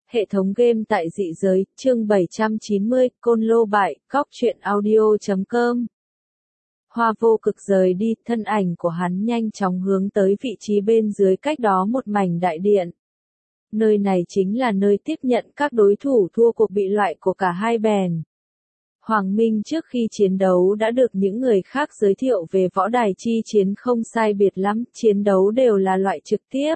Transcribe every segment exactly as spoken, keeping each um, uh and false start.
Hệ thống game tại dị giới, chương bảy trăm chín mươi, Côn Lô bại, góc truyện audio chấm com. Hoa Vô Cực rời đi, thân ảnh của hắn nhanh chóng hướng tới vị trí bên dưới cách đó một mảnh đại điện. Nơi này chính là nơi tiếp nhận các đối thủ thua cuộc bị loại của cả hai bèn. Hoàng Minh trước khi chiến đấu đã được những người khác giới thiệu về võ đài chi chiến không sai biệt lắm, chiến đấu đều là loại trực tiếp.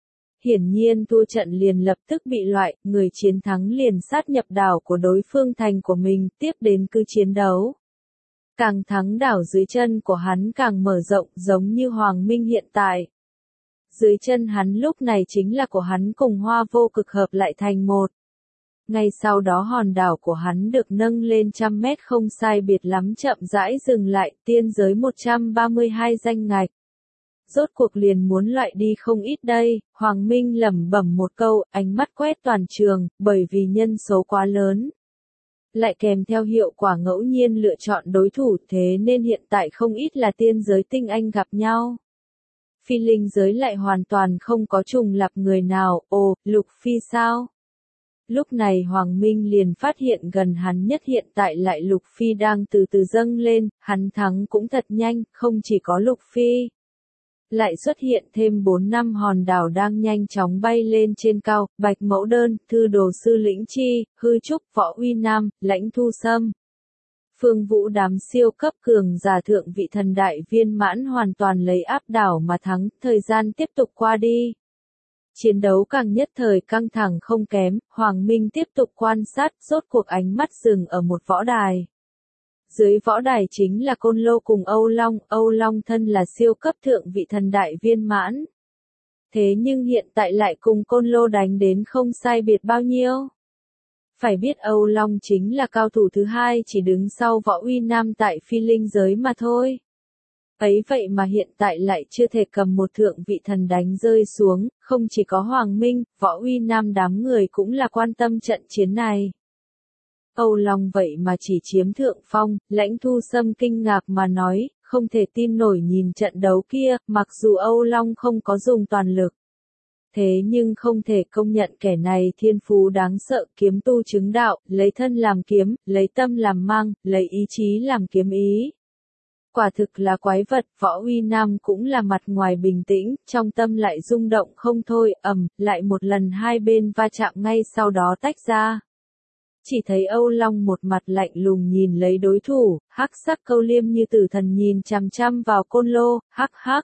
Hiển nhiên thua trận liền lập tức bị loại, người chiến thắng liền sát nhập đảo của đối phương thành của mình, tiếp đến cứ chiến đấu. Càng thắng đảo dưới chân của hắn càng mở rộng, giống như Hoàng Minh hiện tại. Dưới chân hắn lúc này chính là của hắn cùng Hoa Vô Cực hợp lại thành một. Ngay sau đó hòn đảo của hắn được nâng lên trăm mét không sai biệt lắm, chậm rãi dừng lại, tiên giới một trăm ba mươi hai danh ngạch. Rốt cuộc liền muốn loại đi không ít đây, Hoàng Minh lẩm bẩm một câu, ánh mắt quét toàn trường, bởi vì nhân số quá lớn. Lại kèm theo hiệu quả ngẫu nhiên lựa chọn đối thủ, thế nên hiện tại không ít là tiên giới tinh anh gặp nhau. Phi linh giới lại hoàn toàn không có trùng lặp người nào, ồ, Lục Phi sao? Lúc này Hoàng Minh liền phát hiện gần hắn nhất hiện tại lại Lục Phi đang từ từ dâng lên, hắn thắng cũng thật nhanh, không chỉ có Lục Phi. Lại xuất hiện thêm bốn năm hòn đảo đang nhanh chóng bay lên trên cao, Bạch Mẫu Đơn, Thư Đồ Sư Lĩnh Chi, Hư Trúc, Võ Uy Nam, Lãnh Thu Sâm. Phương Vũ đám siêu cấp cường giả thượng vị thần đại viên mãn hoàn toàn lấy áp đảo mà thắng, thời gian tiếp tục qua đi. Chiến đấu càng nhất thời căng thẳng không kém, Hoàng Minh tiếp tục quan sát, rốt cuộc ánh mắt dừng ở một võ đài. Dưới võ đài chính là Côn Lô cùng Âu Long, Âu Long thân là siêu cấp thượng vị thần đại viên mãn. Thế nhưng hiện tại lại cùng Côn Lô đánh đến không sai biệt bao nhiêu. Phải biết Âu Long chính là cao thủ thứ hai chỉ đứng sau Võ Uy Nam tại phi linh giới mà thôi. Ấy vậy mà hiện tại lại chưa thể cầm một thượng vị thần đánh rơi xuống, không chỉ có Hoàng Minh, Võ Uy Nam đám người cũng là quan tâm trận chiến này. Âu Long vậy mà chỉ chiếm thượng phong, Lãnh Thu Sâm kinh ngạc mà nói, không thể tin nổi nhìn trận đấu kia, mặc dù Âu Long không có dùng toàn lực. Thế nhưng không thể công nhận kẻ này thiên phú đáng sợ, kiếm tu chứng đạo, lấy thân làm kiếm, lấy tâm làm mang, lấy ý chí làm kiếm ý. Quả thực là quái vật, Võ Uy Nam cũng là mặt ngoài bình tĩnh, trong tâm lại rung động không thôi, ầm, lại một lần hai bên va chạm ngay sau đó tách ra. Chỉ thấy Âu Long một mặt lạnh lùng nhìn lấy đối thủ, hắc sắc câu liêm như tử thần nhìn chằm chằm vào Côn Lô, hắc hắc.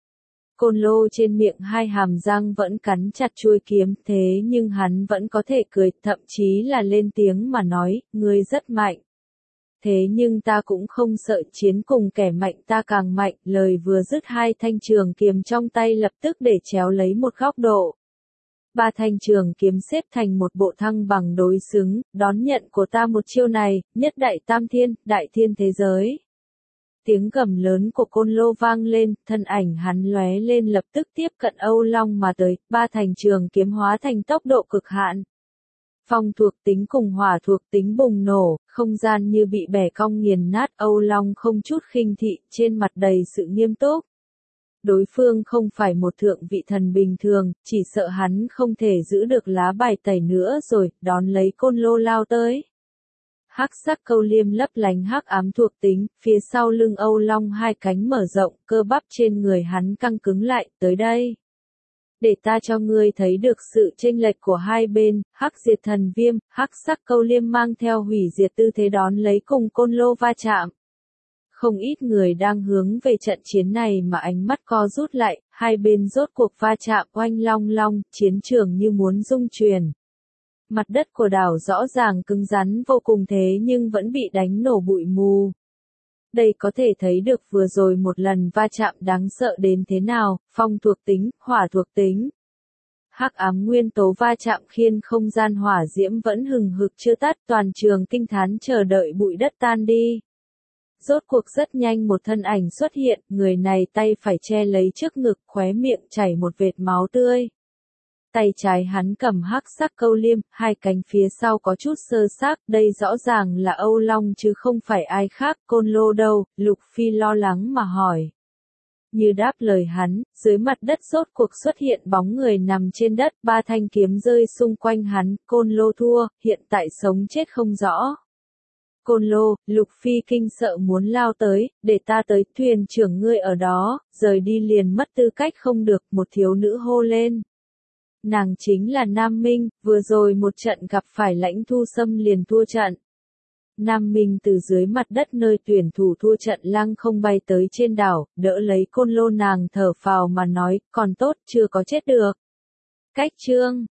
Côn Lô trên miệng hai hàm răng vẫn cắn chặt chuôi kiếm, thế nhưng hắn vẫn có thể cười, thậm chí là lên tiếng mà nói, ngươi rất mạnh. Thế nhưng ta cũng không sợ, chiến cùng kẻ mạnh ta càng mạnh, lời vừa dứt hai thanh trường kiếm trong tay lập tức để chéo lấy một góc độ. Ba thanh trường kiếm xếp thành một bộ thăng bằng đối xứng, đón nhận của ta một chiêu này, nhất đại tam thiên, đại thiên thế giới. Tiếng gầm lớn của Côn Lô vang lên, thân ảnh hắn lóe lên lập tức tiếp cận Âu Long mà tới, ba thành trường kiếm hóa thành tốc độ cực hạn. Phong thuộc tính cùng hỏa thuộc tính bùng nổ, không gian như bị bẻ cong nghiền nát, Âu Long không chút khinh thị, trên mặt đầy sự nghiêm túc. Đối phương không phải một thượng vị thần bình thường, chỉ sợ hắn không thể giữ được lá bài tẩy nữa rồi, đón lấy Côn Lô lao tới. Hắc sắc câu liêm lấp lánh hắc ám thuộc tính, phía sau lưng Âu Long hai cánh mở rộng, cơ bắp trên người hắn căng cứng lại, tới đây. Để ta cho ngươi thấy được sự chênh lệch của hai bên, hắc diệt thần viêm, hắc sắc câu liêm mang theo hủy diệt tư thế đón lấy cùng Côn Lô va chạm. Không ít người đang hướng về trận chiến này mà ánh mắt co rút lại, hai bên rốt cuộc va chạm oanh long long, chiến trường như muốn rung chuyển. Mặt đất của đảo rõ ràng cứng rắn vô cùng thế nhưng vẫn bị đánh nổ bụi mù. Đây có thể thấy được vừa rồi một lần va chạm đáng sợ đến thế nào, phong thuộc tính, hỏa thuộc tính. Hắc ám nguyên tố va chạm khiến không gian hỏa diễm vẫn hừng hực chưa tắt, toàn trường kinh thán chờ đợi bụi đất tan đi. Rốt cuộc rất nhanh một thân ảnh xuất hiện, người này tay phải che lấy trước ngực, khóe miệng chảy một vệt máu tươi. Tay trái hắn cầm hắc sắc câu liêm, hai cánh phía sau có chút sơ xác, đây rõ ràng là Âu Long chứ không phải ai khác, Côn Lô đâu, Lục Phi lo lắng mà hỏi. Như đáp lời hắn, dưới mặt đất rốt cuộc xuất hiện bóng người nằm trên đất, ba thanh kiếm rơi xung quanh hắn, Côn Lô thua, hiện tại sống chết không rõ. Côn Lô, Lục Phi kinh sợ muốn lao tới, để ta tới, thuyền trưởng ngươi ở đó, rời đi liền mất tư cách không được, một thiếu nữ hô lên. Nàng chính là Nam Minh, vừa rồi một trận gặp phải Lãnh Thu Sâm liền thua trận. Nam Minh từ dưới mặt đất nơi tuyển thủ thua trận lăng không bay tới trên đảo, đỡ lấy Côn Lô, nàng thở phào mà nói, còn tốt chưa có chết được. Cách chương